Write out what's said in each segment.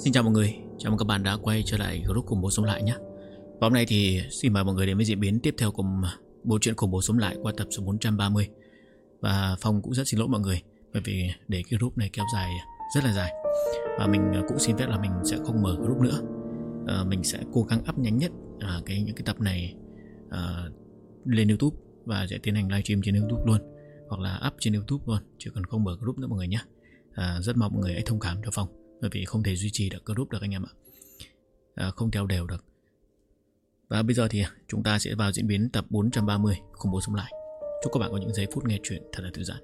Xin chào mọi người, chào mừng các bạn đã quay trở lại group khủng bố sống lại nhé. Và hôm nay thì xin mời mọi người đến với diễn biến tiếp theo cùng bộ truyện khủng bố sống lại qua tập số 430. Và Phong cũng rất xin lỗi mọi người bởi vì để cái group này kéo dài rất là dài. Và mình cũng xin phép là mình sẽ không mở group nữa. Mình sẽ cố gắng up nhanh nhất những cái tập này lên YouTube và sẽ tiến hành livestream trên YouTube luôn, hoặc là up trên YouTube luôn, chứ còn không mở group nữa mọi người nhé. Rất mong mọi người hãy thông cảm cho Phong, bởi vì không thể duy trì được group được anh em ạ, không theo đều được. Và bây giờ thì chúng ta sẽ vào diễn biến tập 430 khủng bố sống lại. Chúc các bạn có những giây phút nghe chuyện thật là thư giãn.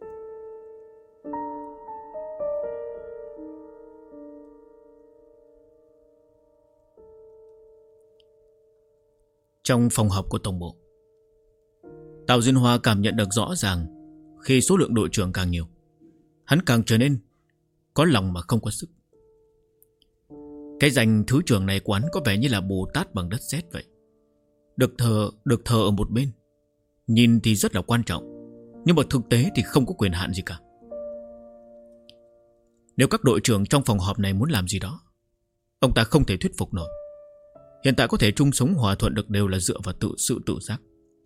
Trong phòng họp của tổng bộ, Tào Diên Hoa cảm nhận được rõ ràng khi số lượng đội trưởng càng nhiều, hắn càng trở nên có lòng mà không có sức. Cái danh thứ trưởng này của hắn có vẻ như là Bồ Tát bằng đất sét vậy. Được thờ ở một bên, nhìn thì rất là quan trọng, nhưng mà thực tế thì không có quyền hạn gì cả. Nếu các đội trưởng trong phòng họp này muốn làm gì đó, ông ta không thể thuyết phục nổi. Hiện tại có thể chung sống hòa thuận được đều là dựa vào sự tự giác.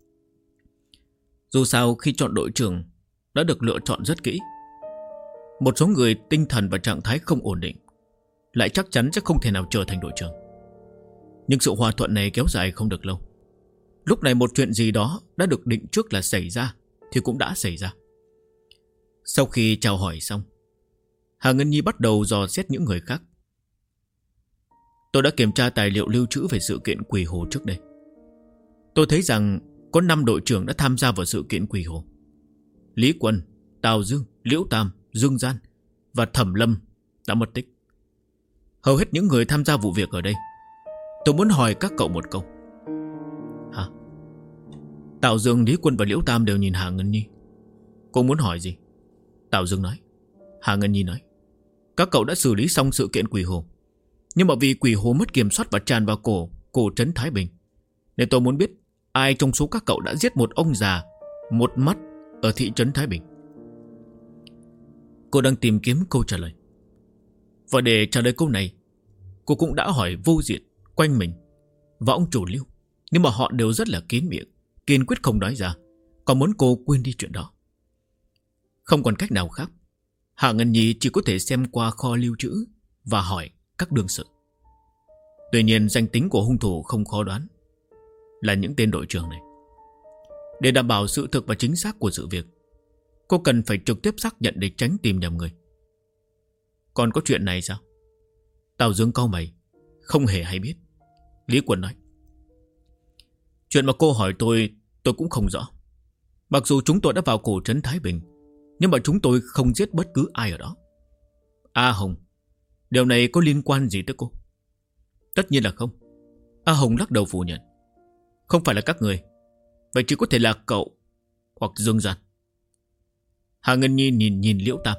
Dù sao khi chọn đội trưởng đã được lựa chọn rất kỹ. Một số người tinh thần và trạng thái không ổn định lại chắc chắn sẽ không thể nào trở thành đội trưởng. Nhưng sự hòa thuận này kéo dài không được lâu. Lúc này một chuyện gì đó đã được định trước là xảy ra thì cũng đã xảy ra. Sau khi chào hỏi xong, Hà Ngân Nhi bắt đầu dò xét những người khác. Tôi đã kiểm tra tài liệu lưu trữ về sự kiện Quỷ Hồ trước đây. Tôi thấy rằng có 5 đội trưởng đã tham gia vào sự kiện Quỷ Hồ. Lý Quân, Tào Dương, Liễu Tam, Dương Gian và Thẩm Lâm đã mất tích. Hầu hết những người tham gia vụ việc ở đây. Tôi muốn hỏi các cậu một câu. Hả? Tào Dương, Lý Quân và Liễu Tam đều nhìn Hà Ngân Nhi. Cô muốn hỏi gì? Tào Dương nói. Hà Ngân Nhi nói. Các cậu đã xử lý xong sự kiện Quỷ Hồ, nhưng mà vì Quỷ Hồ mất kiểm soát và tràn vào cổ trấn Thái Bình, nên tôi muốn biết ai trong số các cậu đã giết một ông già một mắt ở thị trấn Thái Bình. Cô đang tìm kiếm câu trả lời. Và để trả lời câu này, cô cũng đã hỏi Vô Diện, Quanh Mình và ông chủ Lưu, nhưng mà họ đều rất là kín miệng, kiên quyết không nói ra, còn muốn cô quên đi chuyện đó. Không còn cách nào khác, Hạ Ngân Nhi chỉ có thể xem qua kho lưu trữ và hỏi các đương sự. Tuy nhiên danh tính của hung thủ không khó đoán, là những tên đội trưởng này. Để đảm bảo sự thực và chính xác của sự việc, cô cần phải trực tiếp xác nhận để tránh tìm nhầm người. Còn có chuyện này sao? Tào Dương cau mày, không hề hay biết. Lý Quân nói. Chuyện mà cô hỏi tôi cũng không rõ. Mặc dù chúng tôi đã vào cổ trấn Thái Bình, nhưng mà chúng tôi không giết bất cứ ai ở đó. A Hồng, điều này có liên quan gì tới cô? Tất nhiên là không. A Hồng lắc đầu phủ nhận. Không phải là các người. Vậy chỉ có thể là cậu hoặc Dương Gian. Hà Ngân Nhi nhìn Liễu Tam.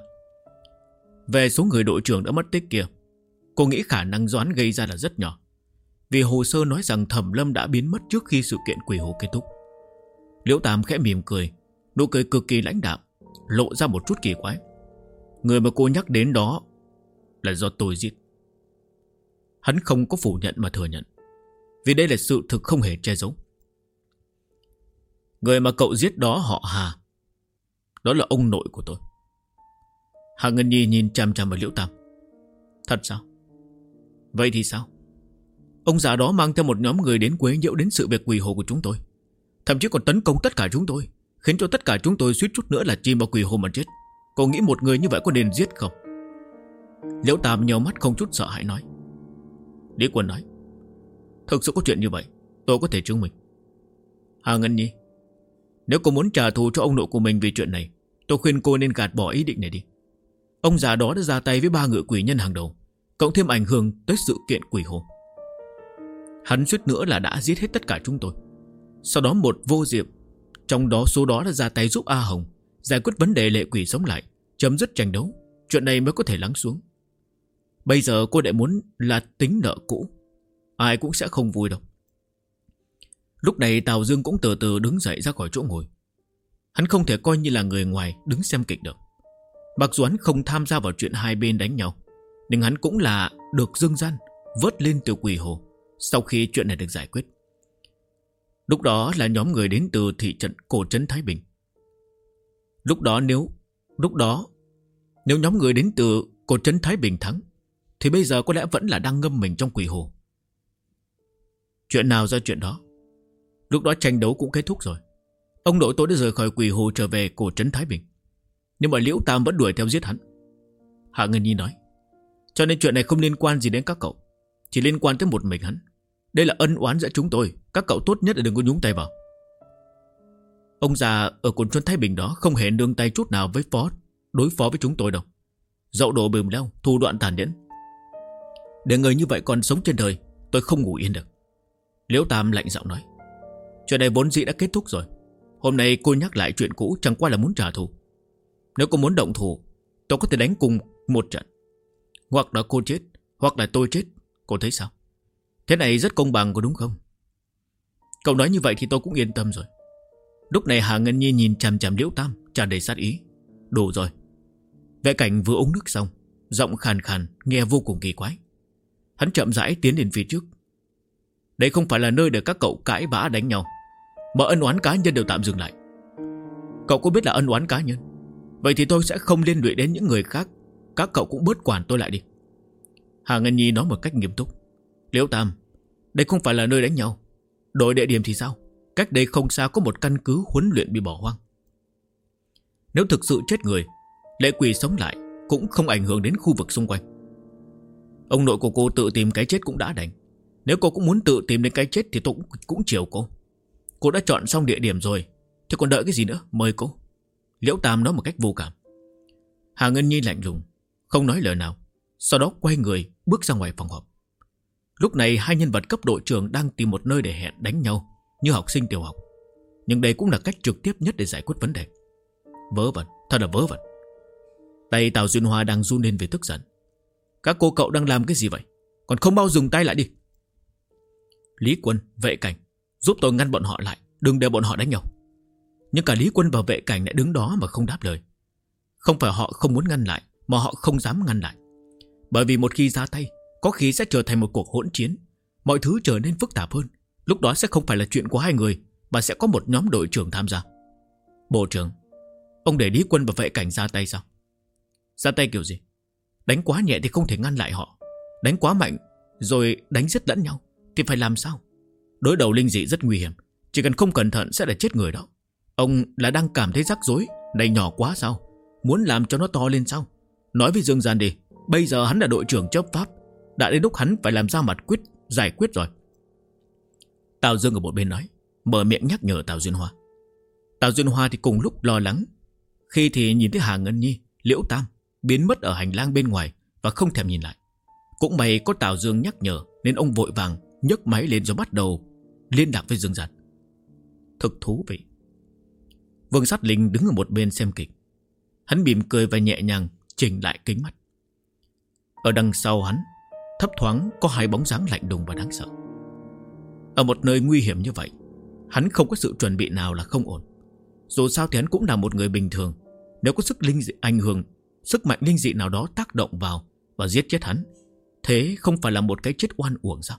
Về số người đội trưởng đã mất tích kia, cô nghĩ khả năng do hắn gây ra là rất nhỏ, vì hồ sơ nói rằng Thẩm Lâm đã biến mất trước khi sự kiện Quỷ Hồ kết thúc. Liễu Tam khẽ mỉm cười, nụ cười cực kỳ lãnh đạm, lộ ra một chút kỳ quái. Người mà cô nhắc đến đó là do tôi giết. Hắn không có phủ nhận mà thừa nhận, vì đây là sự thực không hề che giấu. Người mà cậu giết đó họ Hà, đó là ông nội của tôi. Hà Ngân Nhi nhìn chằm chằm vào Liễu Tam. Thật sao? Vậy thì sao? Ông già đó mang theo một nhóm người đến quấy nhiễu đến sự việc Quỷ Hồ của chúng tôi, thậm chí còn tấn công tất cả chúng tôi, khiến cho tất cả chúng tôi suýt chút nữa là chìm vào Quỷ Hồ mà chết. Cậu nghĩ một người như vậy có nên giết không? Liễu Tam nheo mắt không chút sợ hãi nói. Lý Quân nói. Thực sự có chuyện như vậy, tôi có thể chứng minh. Hà Ngân Nhi, nếu cô muốn trả thù cho ông nội của mình vì chuyện này, tôi khuyên cô nên gạt bỏ ý định này đi. Ông già đó đã ra tay với 3 ngự quỷ nhân hàng đầu, cộng thêm ảnh hưởng tới sự kiện Quỷ Hồ. Hắn suýt nữa là đã giết hết tất cả chúng tôi. Sau đó một Vô Diệm, trong đó số đó đã ra tay giúp A Hồng giải quyết vấn đề lệ quỷ sống lại, chấm dứt tranh đấu. Chuyện này mới có thể lắng xuống. Bây giờ cô lại muốn là tính nợ cũ, ai cũng sẽ không vui đâu. Lúc này Tào Dương cũng từ từ đứng dậy ra khỏi chỗ ngồi. Hắn không thể coi như là người ngoài đứng xem kịch được. Mặc dù hắn không tham gia vào chuyện hai bên đánh nhau, Nhưng hắn cũng là được dương gian vớt lên từ quỷ hồ sau khi chuyện này được giải quyết. Lúc đó là nhóm người đến từ thị trấn cổ trấn Thái Bình. Lúc đó nếu nhóm người đến từ cổ trấn Thái Bình thắng, thì bây giờ có lẽ vẫn là đang ngâm mình trong quỷ hồ. Chuyện nào ra chuyện đó. Lúc đó tranh đấu cũng kết thúc rồi. Ông nội tôi đã rời khỏi quỷ hồ trở về cổ trấn Thái Bình, nhưng mà Liễu Tam vẫn đuổi theo giết hắn. Hạ Ngân Nhi nói, cho nên chuyện này không liên quan gì đến các cậu, chỉ liên quan tới một mình hắn. Đây là ân oán giữa chúng tôi, các cậu tốt nhất là đừng có nhúng tay vào. Ông già ở cổ trấn Thái Bình đó không hề nương tay chút nào với đối phó với chúng tôi đâu. Dậu đổ bìm leo, thủ đoạn tàn nhẫn. Để người như vậy còn sống trên đời, tôi không ngủ yên được. Liễu Tam lạnh giọng nói, chuyện này vốn dĩ đã kết thúc rồi. Hôm nay cô nhắc lại chuyện cũ chẳng qua là muốn trả thù. Nếu cô muốn động thủ, tôi có thể đánh cùng một trận. Hoặc là cô chết, hoặc là tôi chết. Cô thấy sao? Thế này rất công bằng có đúng không? Cậu nói như vậy thì tôi cũng yên tâm rồi. Lúc này Hà Ngân Nhi nhìn chằm chằm Liễu Tam, tràn đầy sát ý. Đủ rồi. Vệ Cảnh vừa uống nước xong, giọng khàn khàn nghe vô cùng kỳ quái. Hắn chậm rãi tiến đến phía trước. Đây không phải là nơi để các cậu cãi vã đánh nhau, mà ân oán cá nhân đều tạm dừng lại. Cậu có biết là ân oán cá nhân? Vậy thì tôi sẽ không liên lụy đến những người khác. Các cậu cũng bớt quản tôi lại đi. Hà Ngân Nhi nói một cách nghiêm túc. Liễu Tam, đây không phải là nơi đánh nhau. Đổi địa điểm thì sao? Cách đây không xa có một căn cứ huấn luyện bị bỏ hoang. Nếu thực sự chết người, lệ quỷ sống lại cũng không ảnh hưởng đến khu vực xung quanh. Ông nội của cô tự tìm cái chết cũng đã đành. Nếu cô cũng muốn tự tìm đến cái chết thì tôi cũng chiều cô. Cô đã chọn xong địa điểm rồi, thì còn đợi cái gì nữa, mời cô. Liễu Tam nói một cách vô cảm. Hà Ngân Nhi lạnh lùng, không nói lời nào. Sau đó quay người bước ra ngoài phòng họp. Lúc này hai nhân vật cấp đội trưởng đang tìm một nơi để hẹn đánh nhau như học sinh tiểu học. Nhưng đây cũng là cách trực tiếp nhất để giải quyết vấn đề. Vớ vẩn, thật là vớ vẩn. Tay Tào Duyên Hoa đang run lên vì tức giận. Các cô cậu đang làm cái gì vậy? Còn không bao dừng tay lại đi. Lý Quân, Vệ Cảnh, giúp tôi ngăn bọn họ lại, đừng để bọn họ đánh nhau. Nhưng cả Lý Quân và Vệ Cảnh lại đứng đó mà không đáp lời. Không phải họ không muốn ngăn lại, mà họ không dám ngăn lại. Bởi vì một khi ra tay, có khi sẽ trở thành một cuộc hỗn chiến. Mọi thứ trở nên phức tạp hơn. Lúc đó sẽ không phải là chuyện của hai người, mà sẽ có một nhóm đội trưởng tham gia. Bộ trưởng, ông để Lý Quân và Vệ Cảnh ra tay sao? Ra tay kiểu gì? Đánh quá nhẹ thì không thể ngăn lại họ. Đánh quá mạnh rồi đánh giết lẫn nhau thì phải làm sao? Đối đầu linh dị rất nguy hiểm, chỉ cần không cẩn thận sẽ là chết người đó. Ông là đang cảm thấy rắc rối. Này nhỏ quá sao? Muốn làm cho nó to lên sao? Nói với Dương Gian đi, bây giờ hắn là đội trưởng chấp pháp, đã đến lúc hắn phải làm ra mặt giải quyết rồi. Tào Dương ở một bên nói, mở miệng nhắc nhở Tào Duyên Hoa. Tào Duyên Hoa thì cùng lúc lo lắng. Khi thì nhìn thấy Hà Ngân Nhi, Liễu Tam biến mất ở hành lang bên ngoài và không thèm nhìn lại. Cũng may có Tào Dương nhắc nhở, nên ông vội vàng nhấc máy lên rồi bắt đầu liên lạc với Dương Gian. Thực thú vị. Vương Sát Linh đứng ở một bên xem kịch. Hắn mỉm cười và nhẹ nhàng chỉnh lại kính mắt. Ở đằng sau hắn, thấp thoáng có hai bóng dáng lạnh lùng và đáng sợ. Ở một nơi nguy hiểm như vậy, hắn không có sự chuẩn bị nào là không ổn. Dù sao thì hắn cũng là một người bình thường. Nếu có sức mạnh linh dị nào đó tác động vào và giết chết hắn, thế không phải là một cái chết oan uổng sao?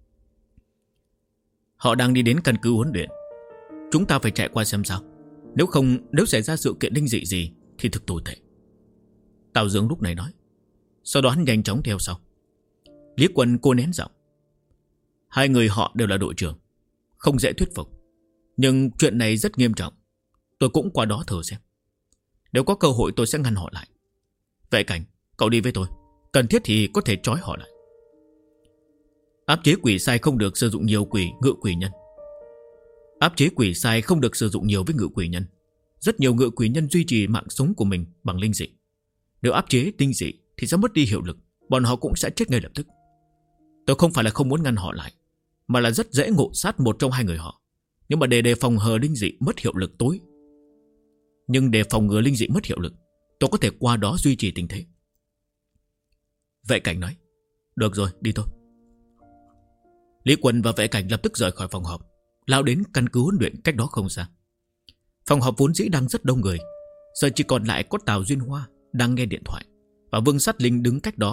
Họ đang đi đến căn cứ huấn luyện. Chúng ta phải chạy qua xem sao. Nếu xảy ra sự kiện linh dị gì thì thực tồi tệ. Tào Dương lúc này nói. Sau đó hắn nhanh chóng theo sau. Lý Quân cô nén giọng. Hai người họ đều là đội trưởng, không dễ thuyết phục. Nhưng chuyện này rất nghiêm trọng. Tôi cũng qua đó thử xem. Nếu có cơ hội tôi sẽ ngăn họ lại. Vệ Cảnh, cậu đi với tôi. Cần thiết thì có thể trói họ lại. Áp chế quỷ sai không được sử dụng nhiều ngự quỷ nhân. Áp chế quỷ sai không được sử dụng nhiều với ngự quỷ nhân. Rất nhiều ngự quỷ nhân duy trì mạng sống của mình bằng linh dị. Nếu áp chế linh dị thì sẽ mất đi hiệu lực, bọn họ cũng sẽ chết ngay lập tức. Tôi không phải là không muốn ngăn họ lại, mà là rất dễ ngộ sát một trong hai người họ. Nhưng mà để đề phòng ngừa linh dị mất hiệu lực tôi có thể qua đó duy trì tình thế. Vệ Cảnh nói. Được rồi, đi thôi. Lý Quân và Vệ Cảnh lập tức rời khỏi phòng họp, lao đến căn cứ huấn luyện cách đó không xa. Phòng họp vốn dĩ đang rất đông người, giờ chỉ còn lại có Tào Duyên Hoa đang nghe điện thoại, và Vương Sát Linh đứng cách đó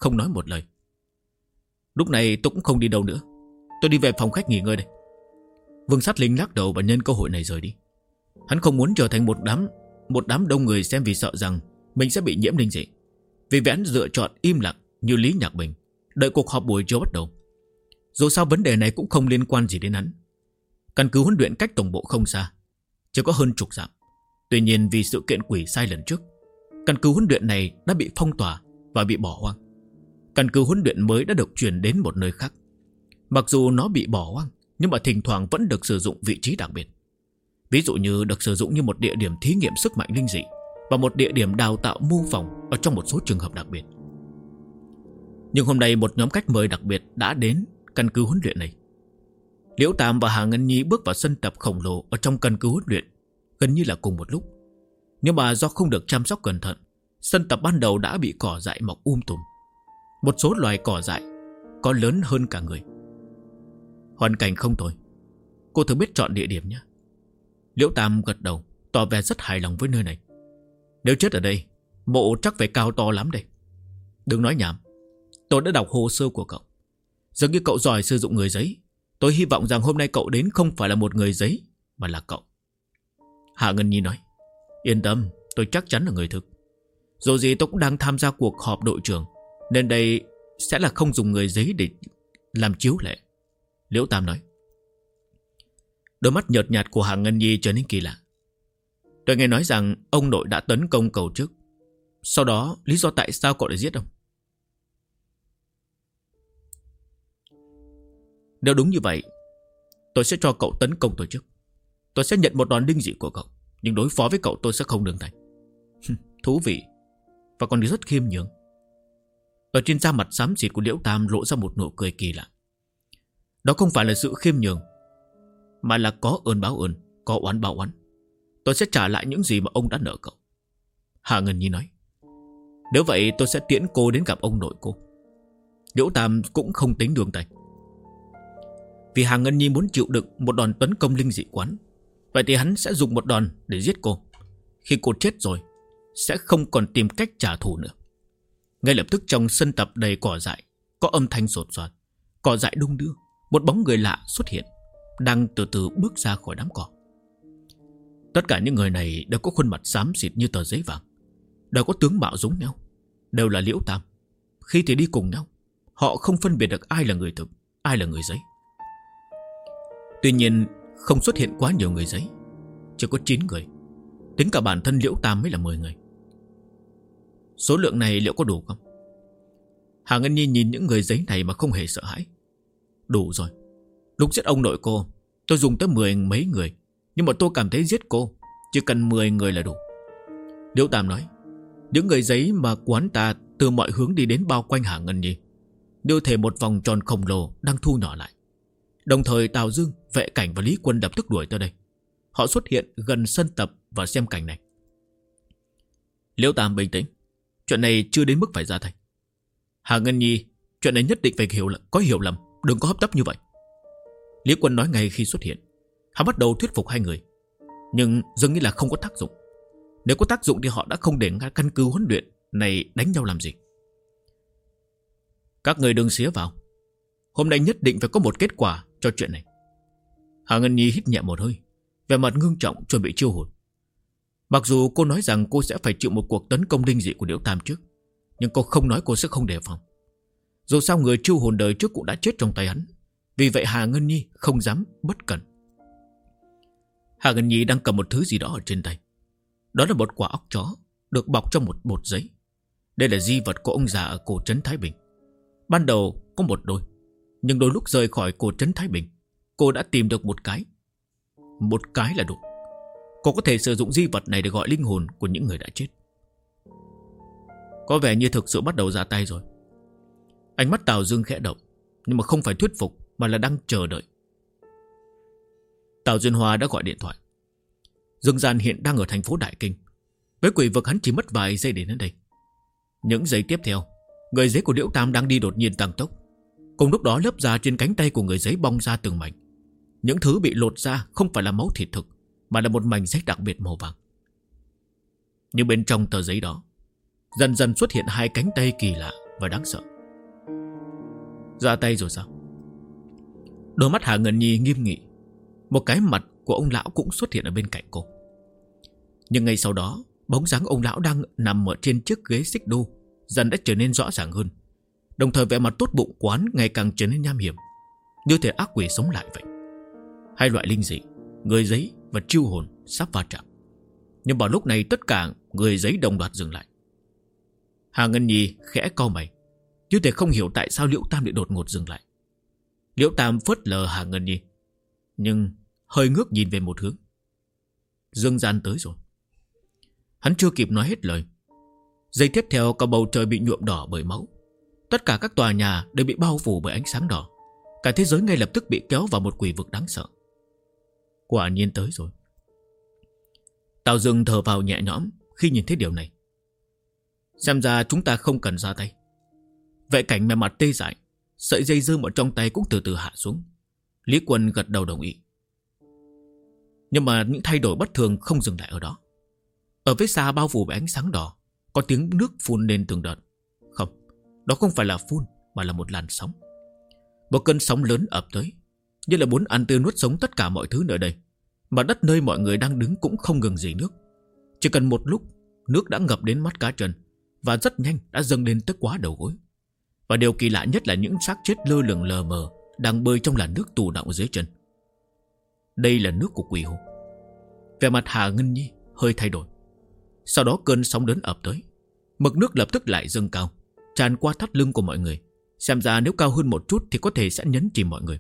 không nói một lời. Lúc này tôi cũng không đi đâu nữa. Tôi đi về phòng khách nghỉ ngơi đây. Vương Sát Linh lắc đầu và nhân cơ hội này rời đi. Hắn không muốn trở thành một đám đông người xem vì sợ rằng mình sẽ bị nhiễm linh dị. Vì vậy hắn lựa chọn im lặng như Lý Nhạc Bình, đợi cuộc họp buổi chiều bắt đầu. Dù sao vấn đề này cũng không liên quan gì đến hắn. Căn cứ huấn luyện cách tổng bộ không xa, chỉ có hơn chục dặm. Tuy nhiên vì sự kiện quỷ sai lần trước, căn cứ huấn luyện này đã bị phong tỏa và bị bỏ hoang. Căn cứ huấn luyện mới đã được chuyển đến một nơi khác. Mặc dù nó bị bỏ hoang, nhưng mà thỉnh thoảng vẫn được sử dụng vị trí đặc biệt. Ví dụ như được sử dụng như một địa điểm thí nghiệm sức mạnh linh dị và một địa điểm đào tạo mô phỏng ở trong một số trường hợp đặc biệt. Nhưng hôm nay một nhóm khách mời đặc biệt đã đến căn cứ huấn luyện này. Liễu Tam và Hà Ngân Nhi bước vào sân tập khổng lồ ở trong căn cứ huấn luyện gần như là cùng một lúc. Nhưng mà do không được chăm sóc cẩn thận, sân tập ban đầu đã bị cỏ dại mọc tùm. Một số loài cỏ dại có lớn hơn cả người. Hoàn cảnh không tồi. Cô thử biết chọn địa điểm nhé. Liễu Tam gật đầu, tỏ vẻ rất hài lòng với nơi này. Nếu chết ở đây, mộ chắc phải cao to lắm đây. Đừng nói nhảm. Tôi đã đọc hồ sơ của cậu. Dường như cậu giỏi sử dụng người giấy. Tôi hy vọng rằng hôm nay cậu đến không phải là một người giấy, mà là cậu. Hạ Ngân Nhi nói. Yên tâm, tôi chắc chắn là người thực. Dù gì tôi cũng đang tham gia cuộc họp đội trưởng, nên đây sẽ là không dùng người giấy để làm chiếu lệ. Liễu Tam nói. Đôi mắt nhợt nhạt của Hạ Ngân Nhi trở nên kỳ lạ. Tôi nghe nói rằng ông nội đã tấn công cậu trước. Sau đó lý do tại sao cậu lại giết ông? Nếu đúng như vậy, tôi sẽ cho cậu tấn công tôi trước. Tôi sẽ nhận một đòn linh dị của cậu, nhưng đối phó với cậu tôi sẽ không đường thành. Thú vị. Và còn rất khiêm nhường. Ở trên da mặt xám xịt của Liễu Tam lộ ra một nụ cười kỳ lạ. Đó không phải là sự khiêm nhường, mà là có ơn báo ơn, có oán báo oán. Tôi sẽ trả lại những gì mà ông đã nợ cậu. Hạ Ngân Nhi nói. Nếu vậy tôi sẽ tiễn cô đến gặp ông nội cô. Liễu Tam cũng không tính đường tay. Vì Hạ Ngân Nhi muốn chịu đựng một đòn tấn công linh dị quán, vậy thì hắn sẽ dùng một đòn để giết cô. Khi cô chết rồi, sẽ không còn tìm cách trả thù nữa. Ngay lập tức trong sân tập đầy cỏ dại, có âm thanh sột soạt, cỏ dại đung đưa. Một bóng người lạ xuất hiện, đang từ từ bước ra khỏi đám cỏ. Tất cả những người này đều có khuôn mặt xám xịt như tờ giấy vàng, đều có tướng mạo giống nhau, đều là Liễu Tam. Khi thì đi cùng nhau, họ không phân biệt được ai là người thực, ai là người giấy. Tuy nhiên không xuất hiện quá nhiều người giấy, chỉ có 9 người. Tính cả bản thân Liễu Tam mới là 10 người. Số lượng này liệu có đủ không? Hà Ngân Nhi nhìn những người giấy này mà không hề sợ hãi. Đủ rồi. Lúc giết ông nội cô, tôi dùng tới 10 mấy người, nhưng mà tôi cảm thấy giết cô chỉ cần 10 người là đủ. Liễu Tam nói. Những người giấy mà quán ta từ mọi hướng đi đến bao quanh Hà Ngân Nhi, như thể một vòng tròn khổng lồ đang thu nhỏ lại. Đồng thời Tào Dương, Vệ Cảnh và Lý Quân lập tức đuổi tới đây. Họ xuất hiện gần sân tập và xem cảnh này. Liễu Tam bình tĩnh. Chuyện này chưa đến mức phải ra tay. Hà Ngân Nhi, chuyện này nhất định phải có hiểu lầm, đừng có hấp tấp như vậy. Lý Quân nói ngay khi xuất hiện. Hắn bắt đầu thuyết phục hai người, nhưng dường như là không có tác dụng. Nếu có tác dụng thì họ đã không để căn cứ huấn luyện này đánh nhau làm gì. Các người đừng xía vào. Hôm nay nhất định phải có một kết quả cho chuyện này. Hà Ngân Nhi hít nhẹ một hơi, vẻ mặt ngưng trọng chuẩn bị chiêu hồn. Mặc dù cô nói rằng cô sẽ phải chịu một cuộc tấn công linh dị của Liễu Tam trước, nhưng cô không nói cô sẽ không đề phòng. Dù sao người chiêu hồn đời trước cũng đã chết trong tay hắn. Vì vậy Hà Ngân Nhi không dám bất cẩn. Hà Ngân Nhi đang cầm một thứ gì đó ở trên tay. Đó là một quả óc chó được bọc trong một bột giấy. Đây là di vật của ông già ở cổ trấn Thái Bình. Ban đầu có một đôi, nhưng đôi lúc rời khỏi cổ trấn Thái Bình, cô đã tìm được một cái. Một cái là đủ. Cô có thể sử dụng di vật này để gọi linh hồn của những người đã chết. Có vẻ như thực sự bắt đầu ra tay rồi. Ánh mắt Tào Dương khẽ động, nhưng mà không phải thuyết phục, mà là đang chờ đợi. Tào Duyên Hoa đã gọi điện thoại. Dương Gian hiện đang ở thành phố Đại Kinh. Với quỷ vực hắn chỉ mất vài giây đến đây. Những giây tiếp theo, người giấy của Liễu Tam đang đi đột nhiên tăng tốc. Cùng lúc đó lớp da trên cánh tay của người giấy bong ra từng mảnh. Những thứ bị lột ra không phải là máu thịt thực, mà là một mảnh giấy đặc biệt màu vàng. Nhưng bên trong tờ giấy đó dần dần xuất hiện hai cánh tay kỳ lạ và đáng sợ. Ra tay rồi sao? Đôi mắt Hà Ngân Nhi nghiêm nghị. Một cái mặt của ông lão cũng xuất hiện ở bên cạnh cô. Nhưng ngay sau đó, bóng dáng ông lão đang nằm ở trên chiếc ghế xích đu dần đã trở nên rõ ràng hơn. Đồng thời vẻ mặt tốt bụng quán ngày càng trở nên nham hiểm, như thể ác quỷ sống lại vậy. Hai loại linh dị, người giấy và chiêu hồn sắp va chạm. Nhưng vào lúc này tất cả người giấy đồng loạt dừng lại. Hà Ngân Nhi khẽ cau mày, như thể không hiểu tại sao Liễu Tam lại đột ngột dừng lại. Liễu Tam phớt lờ Hà Ngân Nhi, nhưng hơi ngước nhìn về một hướng. Dương Gian tới rồi. Hắn chưa kịp nói hết lời, giây tiếp theo cả bầu trời bị nhuộm đỏ bởi máu. Tất cả các tòa nhà đều bị bao phủ bởi ánh sáng đỏ. Cả thế giới ngay lập tức bị kéo vào một quỷ vực đáng sợ. Quả nhiên tới rồi. Tào Dương thở vào nhẹ nhõm khi nhìn thấy điều này. Xem ra chúng ta không cần ra tay. Vệ Cảnh mẹ mặt tê dại, sợi dây dưa ở trong tay cũng từ từ hạ xuống. Lý Quân gật đầu đồng ý. Nhưng mà những thay đổi bất thường không dừng lại ở đó. Ở phía xa bao phủ bởi ánh sáng đỏ, có tiếng nước phun lên từng đợt. Không, đó không phải là phun, mà là một làn sóng. Một cơn sóng lớn ập tới, như là muốn ăn tươi nuốt sống tất cả mọi thứ nơi đây. Mà đất nơi mọi người đang đứng cũng không ngừng rỉ nước. Chỉ cần một lúc, nước đã ngập đến mắt cá chân, và rất nhanh đã dâng lên tới quá đầu gối. Và điều kỳ lạ nhất là những xác chết lơ lửng lờ mờ đang bơi trong làn nước tù đọng dưới chân. Đây là nước của quỷ hồn. Vẻ mặt Hà Ngân Nhi hơi thay đổi. Sau đó cơn sóng lớn ập tới, mực nước lập tức lại dâng cao, tràn qua thắt lưng của mọi người. Xem ra nếu cao hơn một chút thì có thể sẽ nhấn chìm mọi người.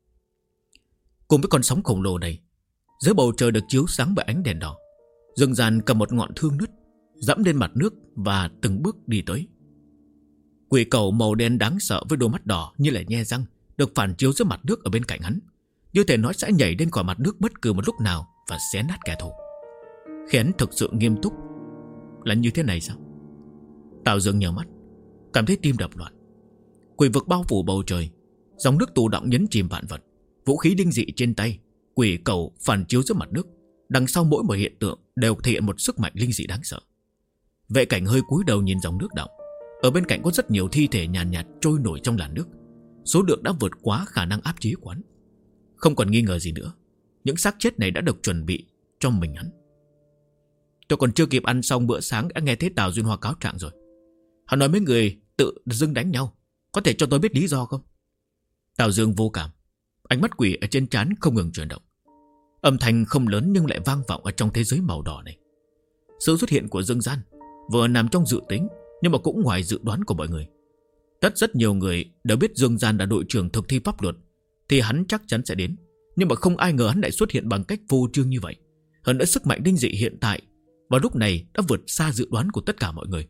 Cùng với con sóng khổng lồ này, dưới bầu trời được chiếu sáng bởi ánh đèn đỏ, Dương Gian cầm một ngọn thương nứt, dẫm lên mặt nước và từng bước đi tới. Quỷ cầu màu đen đáng sợ với đôi mắt đỏ như là nhe răng được phản chiếu dưới mặt nước ở bên cạnh hắn, như thể nó sẽ nhảy lên khỏi mặt nước bất cứ một lúc nào và xé nát kẻ thù. Khi hắn thực sự nghiêm túc là như thế này sao? Tào Dương nhờ mắt, cảm thấy tim đập loạn. Quỷ vực bao phủ bầu trời, dòng nước tù đọng nhấn chìm vạn vật. Vũ khí linh dị trên tay, quỷ cầu phản chiếu dưới mặt nước. Đằng sau mỗi một hiện tượng đều thể hiện một sức mạnh linh dị đáng sợ. Vệ Cảnh hơi cúi đầu nhìn dòng nước đọng. Ở bên cạnh có rất nhiều thi thể nhàn nhạt trôi nổi trong làn nước. Số lượng đã vượt quá khả năng áp chế của hắn. Không còn nghi ngờ gì nữa, những xác chết này đã được chuẩn bị cho mình hắn. Tôi còn chưa kịp ăn xong bữa sáng đã nghe thấy Tào Duyên Hoa cáo trạng rồi. Hắn nói mấy người tự dưng đánh nhau, có thể cho tôi biết lý do không? Tào Dương vô cảm, ánh mắt quỷ ở trên trán không ngừng chuyển động. Âm thanh không lớn nhưng lại vang vọng ở trong thế giới màu đỏ này. Sự xuất hiện của Dương Gian vừa nằm trong dự tính, nhưng mà cũng ngoài dự đoán của mọi người. Rất nhiều người đều biết Dương Gian là đội trưởng thực thi pháp luật, thì hắn chắc chắn sẽ đến. Nhưng mà không ai ngờ hắn lại xuất hiện bằng cách vô trương như vậy. Hơn nữa sức mạnh linh dị hiện tại vào lúc này đã vượt xa dự đoán của tất cả mọi người.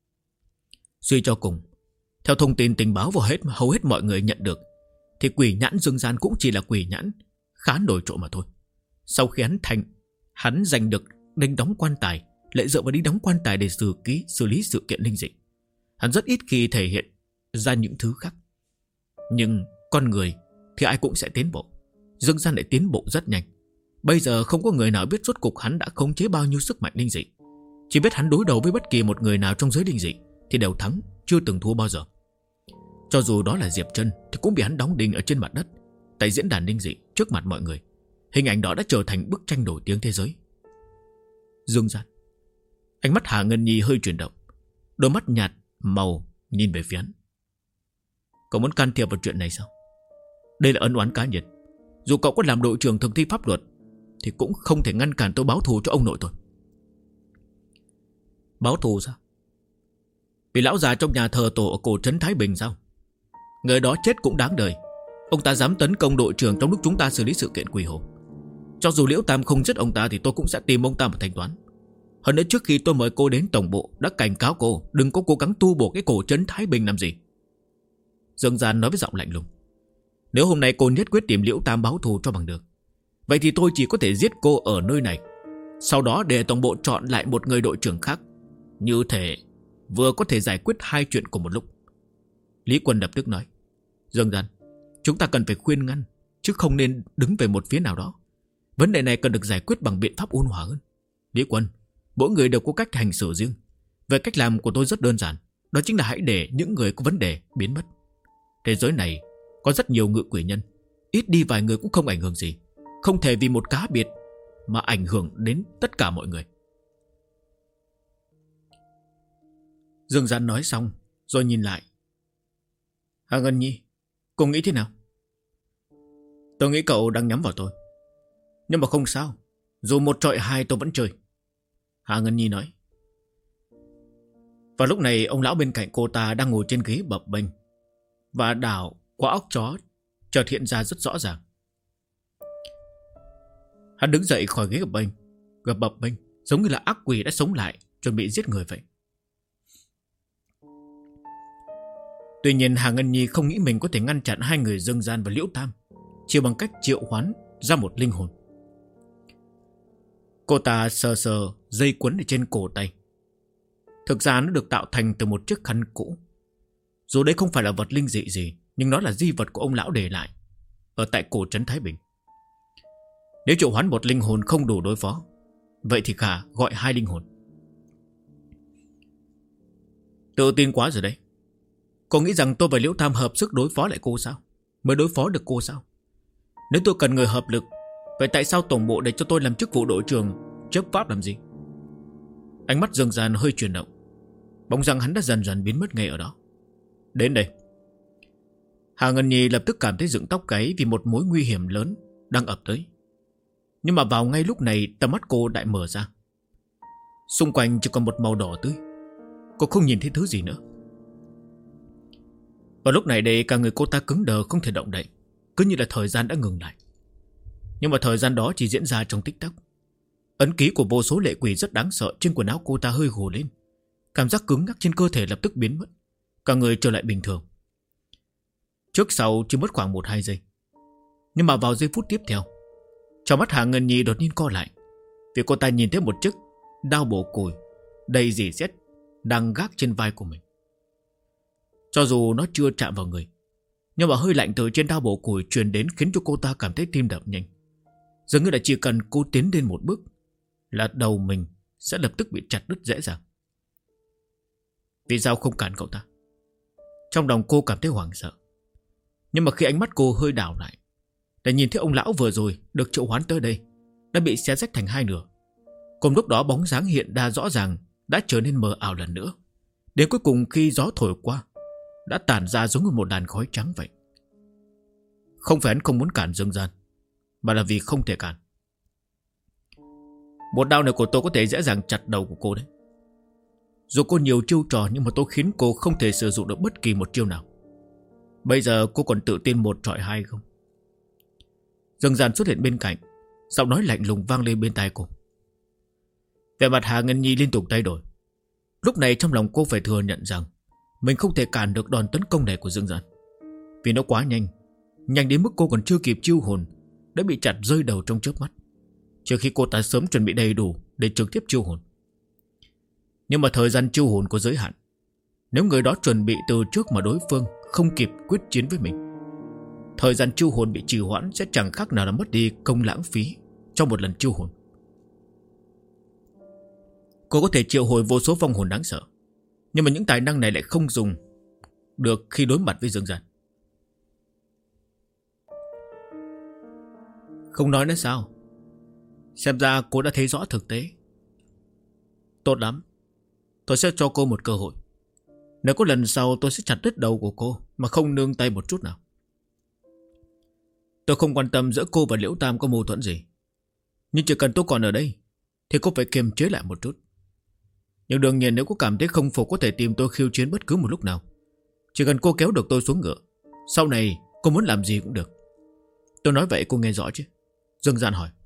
Suy cho cùng, theo thông tin tình báo và hầu hết mọi người nhận được, thì quỷ nhãn Dương Gian cũng chỉ là quỷ nhãn khá nổi trội mà thôi. Sau khi hắn giành được đinh đóng quan tài, lại dựa vào đi đóng quan tài để xử lý sự kiện linh dị. Hắn rất ít khi thể hiện ra những thứ khác. Nhưng con người thì ai cũng sẽ tiến bộ. Dương Gian lại tiến bộ rất nhanh. Bây giờ không có người nào biết rốt cuộc hắn đã khống chế bao nhiêu sức mạnh linh dị. Chỉ biết hắn đối đầu với bất kỳ một người nào trong giới linh dị thì đều thắng, chưa từng thua bao giờ. Cho dù đó là Diệp Trân thì cũng bị hắn đóng đinh ở trên mặt đất, tại diễn đàn linh dị trước mặt mọi người. Hình ảnh đó đã trở thành bức tranh nổi tiếng thế giới. Dương Gian. Ánh mắt Hà Ngân Nhi hơi chuyển động, đôi mắt nhạt màu nhìn về phía hắn. Cậu muốn can thiệp vào chuyện này sao? Đây là ân oán cá nhân. Dù cậu có làm đội trưởng thực thi pháp luật thì cũng không thể ngăn cản tôi báo thù cho ông nội tôi. Báo thù sao? Vì lão già trong nhà thờ tổ ở cổ trấn Thái Bình sao? Người đó chết cũng đáng đời. Ông ta dám tấn công đội trưởng trong lúc chúng ta xử lý sự kiện quỷ hồn. Cho dù Liễu Tam không giết ông ta thì tôi cũng sẽ tìm ông ta mà thanh toán. Hơn nữa trước khi tôi mời cô đến tổng bộ đã cảnh cáo cô đừng có cố gắng tu bổ cái cổ trấn Thái Bình làm gì. Dương Gian nói với giọng lạnh lùng. Nếu hôm nay cô nhất quyết tìm Liễu Tam báo thù cho bằng được, vậy thì tôi chỉ có thể giết cô ở nơi này, sau đó để tổng bộ chọn lại một người đội trưởng khác. Như thể vừa có thể giải quyết hai chuyện cùng một lúc. Lý Quân lập tức nói. Dương Gian, chúng ta cần phải khuyên ngăn, chứ không nên đứng về một phía nào đó. Vấn đề này cần được giải quyết bằng biện pháp ôn hòa hơn. Lý Quân, mỗi người đều có cách hành xử riêng. Về cách làm của tôi rất đơn giản, đó chính là hãy để những người có vấn đề biến mất. thế giới này có rất nhiều ngự quỷ nhân, ít đi vài người cũng không ảnh hưởng gì. Không thể vì một cá biệt mà ảnh hưởng đến tất cả mọi người. Dương Gian nói xong rồi nhìn lại. Hà Ngân Nhi, cô nghĩ thế nào? Tôi nghĩ cậu đang nhắm vào tôi. Nhưng mà không sao, dù 1-2 tôi vẫn chơi. Hà Ngân Nhi nói. Và lúc này ông lão bên cạnh cô ta đang ngồi trên ghế bập bênh, và đảo quả óc chó chợt hiện ra rất rõ ràng. Hắn đứng dậy khỏi ghế bập bênh, giống như là ác quỷ đã sống lại, chuẩn bị giết người vậy. Tuy nhiên Hà Ngân Nhi không nghĩ mình có thể ngăn chặn hai người Dương Gian và Liễu Tam chỉ bằng cách triệu hoán ra một linh hồn. Cô ta sờ dây quấn ở trên cổ tay. Thực ra nó được tạo thành từ một chiếc khăn cũ. Dù đây không phải là vật linh dị gì, nhưng nó là di vật của ông lão để lại ở tại cổ trấn Thái Bình. Nếu triệu hoán một linh hồn không đủ đối phó, vậy thì khả gọi 2 linh hồn. Tự tin quá rồi đấy. Cô nghĩ rằng tôi và Liễu Tham hợp sức đối phó lại cô sao? Mới đối phó được cô sao? Nếu tôi cần người hợp lực, vậy tại sao tổng bộ để cho tôi làm chức vụ đội trưởng chấp pháp làm gì? Ánh mắt Dương Gian hơi chuyển động. Bỗng rằng hắn đã dần dần biến mất ngay ở đó. Đến đây. Hà Ngân Nhi lập tức cảm thấy dựng tóc gáy vì một mối nguy hiểm lớn đang ập tới. Nhưng mà vào ngay lúc này tầm mắt cô đại mở ra. Xung quanh chỉ còn một màu đỏ tươi. Cô không nhìn thấy thứ gì nữa. Và lúc này đây cả người cô ta cứng đờ không thể động đậy, cứ như là thời gian đã ngừng lại. Nhưng mà thời gian đó chỉ diễn ra trong tích tắc. Ấn ký của vô số lệ quỷ rất đáng sợ trên quần áo cô ta hơi gồ lên. Cảm giác cứng ngắc trên cơ thể lập tức biến mất. Cả người trở lại bình thường. Trước sau chỉ mất khoảng 1-2 giây. Nhưng mà vào giây phút tiếp theo, trong mắt Hà Ngân Nhi đột nhiên co lại, vì cô ta nhìn thấy một chiếc đao bổ củi đầy rỉ sét đang gác trên vai của mình. Cho dù nó chưa chạm vào người, nhưng mà hơi lạnh từ trên đao bổ củi truyền đến khiến cho cô ta cảm thấy tim đập nhanh. Dường như là chỉ cần cô tiến lên một bước là đầu mình sẽ lập tức bị chặt đứt dễ dàng. Vì sao không cản cậu ta? Trong lòng cô cảm thấy hoảng sợ. Nhưng mà khi ánh mắt cô hơi đảo lại, để nhìn thấy ông lão vừa rồi được triệu hoán tới đây đã bị xé rách thành 2 nửa. Cùng lúc đó bóng dáng hiện ra rõ ràng đã trở nên mờ ảo lần nữa. Đến cuối cùng khi gió thổi qua đã tản ra giống như một đàn khói trắng vậy. Không phải hắn không muốn cản Dương Gian, mà là vì không thể cản. Một đao này của tôi có thể dễ dàng chặt đầu của cô đấy. Dù cô nhiều chiêu trò, nhưng mà tôi khiến cô không thể sử dụng được bất kỳ một chiêu nào. Bây giờ cô còn tự tin 1-2 không? Dương Gian xuất hiện bên cạnh, giọng nói lạnh lùng vang lên bên tai cô. Vẻ mặt Hà Ngân Nhi liên tục thay đổi. Lúc này trong lòng cô phải thừa nhận rằng mình không thể cản được đòn tấn công này của Dương Gian, vì nó quá nhanh. Nhanh đến mức cô còn chưa kịp chiêu hồn đã bị chặt rơi đầu trong chớp mắt, trước khi cô ta sớm chuẩn bị đầy đủ để trực tiếp chiêu hồn. Nhưng mà thời gian chiêu hồn có giới hạn. Nếu người đó chuẩn bị từ trước mà đối phương không kịp quyết chiến với mình, thời gian chiêu hồn bị trì hoãn sẽ chẳng khác nào là mất đi công lãng phí trong một lần chiêu hồn. Cô có thể triệu hồi vô số vong hồn đáng sợ, nhưng mà những tài năng này lại không dùng được khi đối mặt với Dương Gian. Không nói nữa sao? Xem ra cô đã thấy rõ thực tế. Tốt lắm, tôi sẽ cho cô một cơ hội. Nếu có lần sau tôi sẽ chặt đứt đầu của cô mà không nương tay một chút nào. Tôi không quan tâm giữa cô và Liễu Tam có mâu thuẫn gì, nhưng chỉ cần tôi còn ở đây thì cô phải kiềm chế lại một chút. Nhưng đương nhiên nếu cô cảm thấy không phục có thể tìm tôi khiêu chiến bất cứ một lúc nào. Chỉ cần cô kéo được tôi xuống ngựa, sau này cô muốn làm gì cũng được. Tôi nói vậy cô nghe rõ chứ? Dương Gian hỏi.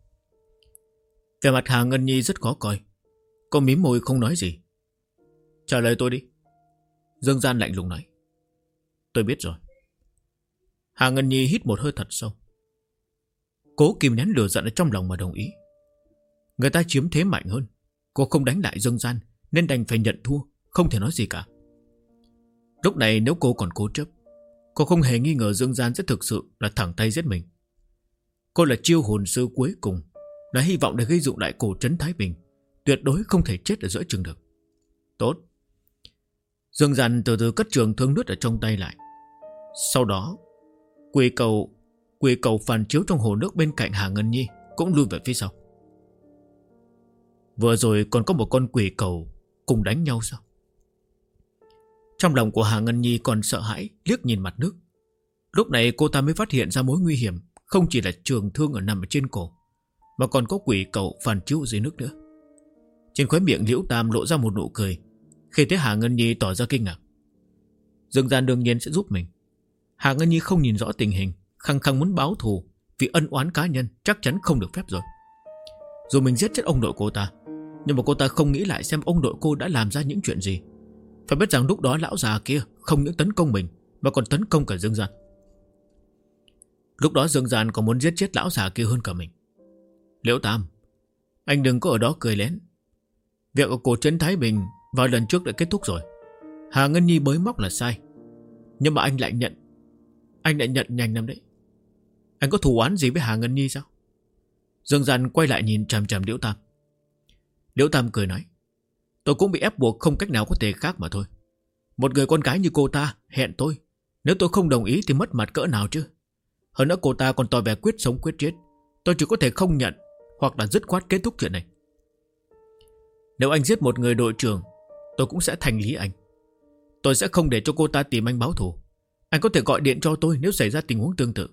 Vẻ mặt Hà Ngân Nhi rất khó coi. Cô mím môi không nói gì. Trả lời tôi đi. Dương Gian lạnh lùng nói. Tôi biết rồi. Hà Ngân Nhi hít một hơi thật sâu, cố kìm nén lửa giận ở trong lòng mà đồng ý. Người ta chiếm thế mạnh hơn, cô không đánh lại Dương Gian nên đành phải nhận thua, không thể nói gì cả. Lúc này nếu cô còn cố chấp, cô không hề nghi ngờ Dương Gian sẽ thực sự là thẳng tay giết mình. Cô là chiêu hồn sư cuối cùng, là hy vọng để gây dựng lại cổ trấn Thái Bình, tuyệt đối không thể chết ở giữa chừng được. Tốt. Dương Gian từ từ cất trường thương nứt ở trong tay lại. Sau đó quỳ cầu phản chiếu trong hồ nước bên cạnh Hà Ngân Nhi cũng lui về phía sau. Vừa rồi còn có một con quỳ cầu cùng đánh nhau sao? Trong lòng của Hà Ngân Nhi còn sợ hãi liếc nhìn mặt nước. Lúc này cô ta mới phát hiện ra mối nguy hiểm không chỉ là trường thương nằm ở trên cổ, mà còn có quỷ cầu phản chiếu dưới nước nữa. Trên khóe miệng Liễu Tam lộ ra một nụ cười khi thấy Hà Ngân Nhi tỏ ra kinh ngạc. Dương Gian đương nhiên sẽ giúp mình. Hà Ngân Nhi không nhìn rõ tình hình, khăng khăng muốn báo thù vì ân oán cá nhân chắc chắn không được phép rồi. Dù mình giết chết ông nội cô ta, nhưng mà cô ta không nghĩ lại xem ông nội cô đã làm ra những chuyện gì. Phải biết rằng lúc đó lão già kia không những tấn công mình mà còn tấn công cả Dương Gian. Lúc đó Dương Gian còn muốn giết chết lão già kia hơn cả mình. Liễu Tam, anh đừng có ở đó cười lén. Việc ở cổ trấn Thái Bình vào lần trước đã kết thúc rồi. Hà Ngân Nhi bới móc là sai, nhưng mà anh lại nhận nhanh lắm đấy. Anh có thù oán gì với Hà Ngân Nhi sao? Dương Gian quay lại nhìn chằm chằm Liễu Tam. Liễu Tam cười nói, tôi cũng bị ép buộc không cách nào có thể khác mà thôi. Một người con gái như cô ta hẹn tôi, nếu tôi không đồng ý thì mất mặt cỡ nào chứ. Hơn nữa cô ta còn tỏ vẻ quyết sống quyết chết. Tôi chỉ có thể không nhận, hoặc là dứt khoát kết thúc chuyện này. Nếu anh giết một người đội trưởng, tôi cũng sẽ thành lý anh. Tôi sẽ không để cho cô ta tìm anh báo thù. Anh có thể gọi điện cho tôi nếu xảy ra tình huống tương tự.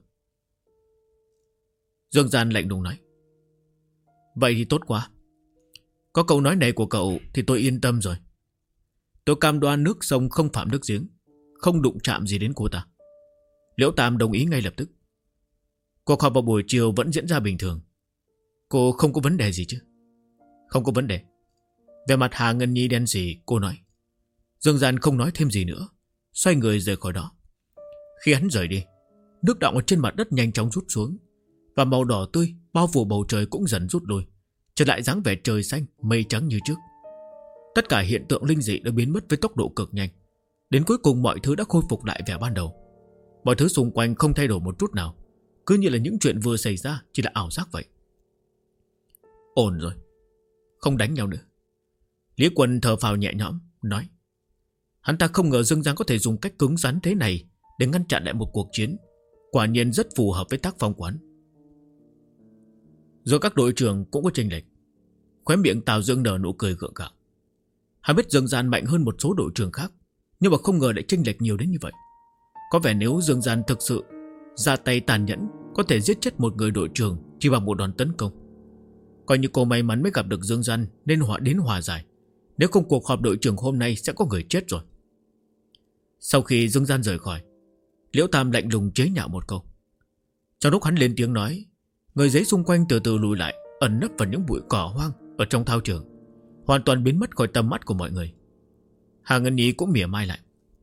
Dương Gian lạnh lùng nói, vậy thì tốt quá. Có câu nói này của cậu thì tôi yên tâm rồi. Tôi cam đoan nước sông không phạm nước giếng, không đụng chạm gì đến cô ta. Liễu Tam đồng ý ngay lập tức. Cuộc họp vào buổi chiều vẫn diễn ra bình thường. Cô không có vấn đề gì chứ? Không có vấn đề. Về mặt Hà Ngân Nhi đen gì cô nói. Dương Gian không nói thêm gì nữa, xoay người rời khỏi đó. Khi hắn rời đi, nước đọng ở trên mặt đất nhanh chóng rút xuống, và màu đỏ tươi bao phủ bầu trời cũng dần rút lui, trở lại dáng vẻ trời xanh mây trắng như trước. Tất cả hiện tượng linh dị đã biến mất với tốc độ cực nhanh. Đến cuối cùng mọi thứ đã khôi phục lại vẻ ban đầu. Mọi thứ xung quanh không thay đổi một chút nào, cứ như là những chuyện vừa xảy ra chỉ là ảo giác vậy. Ổn rồi, không đánh nhau nữa. Lý Quân thở phào nhẹ nhõm nói, hắn ta không ngờ Dương Giang có thể dùng cách cứng rắn thế này để ngăn chặn lại một cuộc chiến. Quả nhiên rất phù hợp với tác phong quán. Rồi các đội trưởng cũng có chênh lệch. Khóe miệng Tào Dương nở nụ cười gượng gạo. Hắn biết Dương Gian mạnh hơn một số đội trưởng khác, nhưng mà không ngờ lại chênh lệch nhiều đến như vậy. Có vẻ nếu Dương Gian thực sự ra tay tàn nhẫn, có thể giết chết một người đội trưởng chỉ bằng một đòn tấn công. Coi như cô may mắn mới gặp được Dương Gian nên đến hòa giải. Nếu không cuộc họp đội trưởng hôm nay sẽ có người chết rồi. Sau khi Dương Gian rời khỏi, Liễu Tam lạnh lùng chế nhạo một câu. Trong lúc hắn lên tiếng nói, người giấy xung quanh từ từ lùi lại, ẩn nấp vào những bụi cỏ hoang ở trong thao trường, hoàn toàn biến mất khỏi tầm mắt của mọi người. Hà Ngân Nhi cũng mỉa mai lại.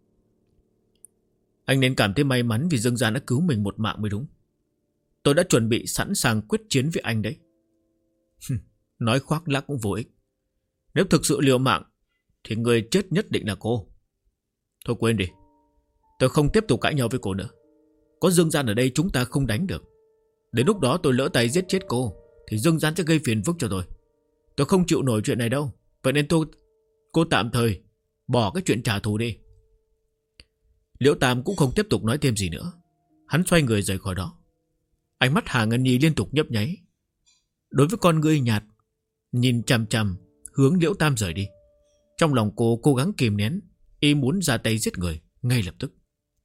Anh nên cảm thấy may mắn vì Dương Gian đã cứu mình một mạng mới đúng. Tôi đã chuẩn bị sẵn sàng quyết chiến với anh đấy. Nói khoác lác cũng vô ích. Nếu thực sự liều mạng thì người chết nhất định là cô. Thôi quên đi, tôi không tiếp tục cãi nhau với cô nữa. Có Dương Gian ở đây chúng ta không đánh được. Đến lúc đó tôi lỡ tay giết chết cô thì Dương Gian sẽ gây phiền phức cho tôi. Tôi không chịu nổi chuyện này đâu. Vậy nên cô tạm thời bỏ cái chuyện trả thù đi. Liễu Tam cũng không tiếp tục nói thêm gì nữa. Hắn xoay người rời khỏi đó. Ánh mắt Hà Ngân Nhi liên tục nhấp nháy. Đối với con ngươi nhạt nhìn chằm chằm hướng Liễu Tam rời đi. Trong lòng cô cố gắng kìm nén ý muốn ra tay giết người ngay lập tức.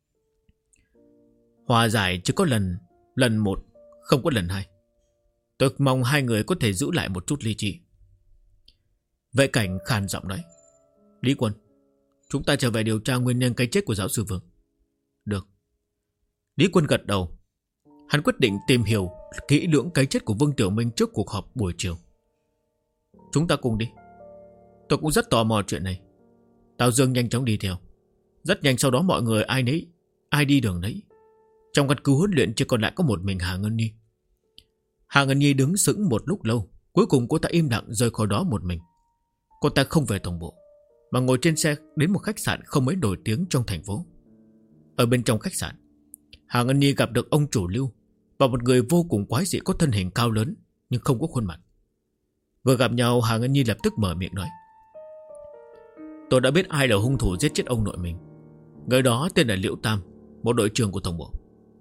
Hòa giải chỉ có lần một, không có lần hai. Tôi mong hai người có thể giữ lại một chút lý trí. Vệ Cảnh khàn giọng nói, Lý Quân, chúng ta trở về điều tra nguyên nhân cái chết của giáo sư Vương. Được. Lý Quân gật đầu. Hắn quyết định tìm hiểu kỹ lưỡng cái chết của Vương Tiểu Minh trước cuộc họp buổi chiều. Chúng ta cùng đi. Tôi cũng rất tò mò chuyện này. Tào Dương nhanh chóng đi theo. Rất nhanh sau đó mọi người ai đi đường đấy. Trong căn cứ huấn luyện chỉ còn lại có một mình Hà Ngân Nhi. Hà Ngân Nhi đứng sững một lúc lâu. Cuối cùng cô ta im lặng rời khỏi đó một mình. Cô ta không về tổng bộ, mà ngồi trên xe đến một khách sạn không mấy nổi tiếng trong thành phố. Ở bên trong khách sạn, Hà Ngân Nhi gặp được ông chủ Lưu và một người vô cùng quái dị có thân hình cao lớn nhưng không có khuôn mặt. Vừa gặp nhau, Hà Ngân Nhi lập tức mở miệng nói, tôi đã biết ai là hung thủ giết chết ông nội mình. Người đó tên là Liễu Tam, một đội trưởng của tổng bộ.